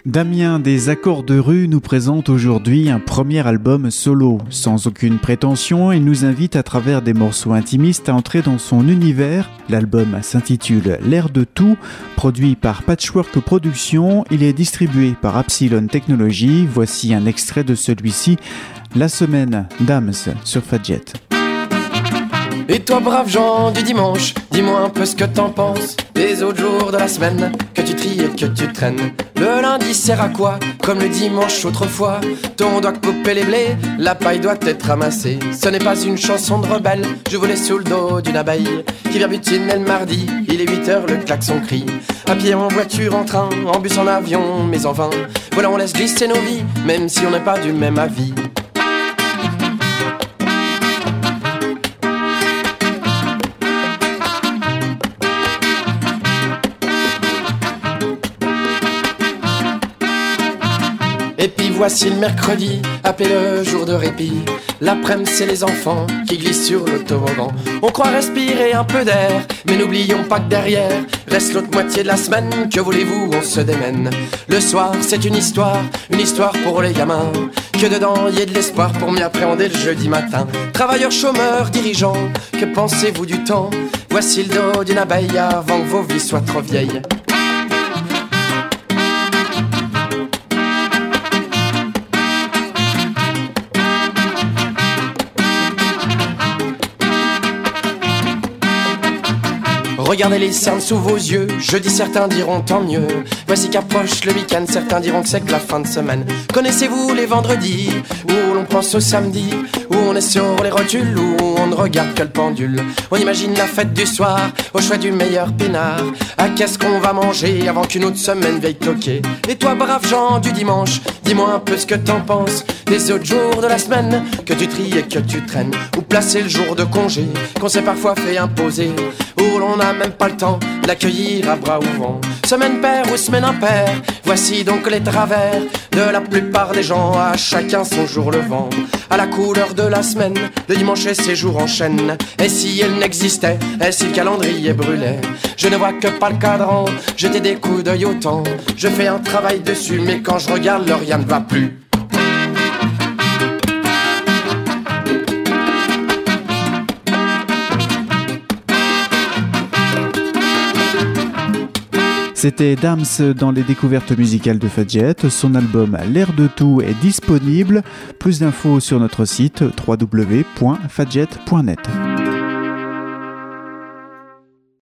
Damien des Accords de rue nous présente aujourd'hui un premier album solo. Sans aucune prétention, il nous invite à travers des morceaux intimistes à entrer dans son univers. L'album s'intitule L'air de tout, produit par Patchwork Productions. Il est distribué par Epsilon Technologies. Voici un extrait de celui-ci, La Semaine, Dams sur Fadjet. Et toi braves gens du dimanche, dis-moi un peu ce que t'en penses des autres jours de la semaine, que tu tries et que tu traînes. Le lundi sert à quoi, comme le dimanche autrefois? On doit couper les blés, la paille doit être ramassée. Ce n'est pas une chanson de rebelle, je vous laisse sous le dos d'une abeille qui vient butiner le mardi, il est 8h, le klaxon crie. À pied, en voiture, en train, en bus, en avion, mais en vain. Voilà, on laisse glisser nos vies, même si on n'est pas du même avis. Et puis voici le mercredi, appelé le jour de répit. L'après-midi c'est les enfants qui glissent sur le toboggan. On croit respirer un peu d'air, mais n'oublions pas que derrière reste l'autre moitié de la semaine. Que voulez-vous, on se démène. Le soir c'est une histoire pour les gamins. Que dedans y ait de l'espoir pour mieux appréhender le jeudi matin. Travailleurs, chômeurs, dirigeants, que pensez-vous du temps? Voici le dos d'une abeille avant que vos vies soient trop vieilles. Regardez les cernes sous vos yeux, jeudi certains diront tant mieux. Voici qu'approche le week-end, certains diront que c'est que la fin de semaine. Connaissez-vous les vendredis, où l'on pense au samedi, où on est sur les rotules, où on ne regarde que le pendule. On imagine la fête du soir, au choix du meilleur pinard. Ah, qu'est-ce qu'on va manger avant qu'une autre semaine veille toquer? Et toi braves gens du dimanche, dis-moi un peu ce que t'en penses des autres jours de la semaine, que tu tries et que tu traînes. Ou placer le jour de congé, qu'on s'est parfois fait imposer, où l'on n'a même pas le temps d'accueillir à bras ouverts. Semaine paire ou semaine impaire, voici donc les travers de la plupart des gens, à chacun son jour le vent. À la couleur de la semaine, le dimanche et ses jours enchaînent. Et si elle n'existait, et si le calendrier brûlait? Je ne vois que pas le cadran, jeter des coups d'œil au temps. Je fais un travail dessus, mais quand je regarde, le rien ne va plus. C'était Dams dans les découvertes musicales de Fadjet. Son album L'air de tout est disponible. Plus d'infos sur notre site www.fadjet.net.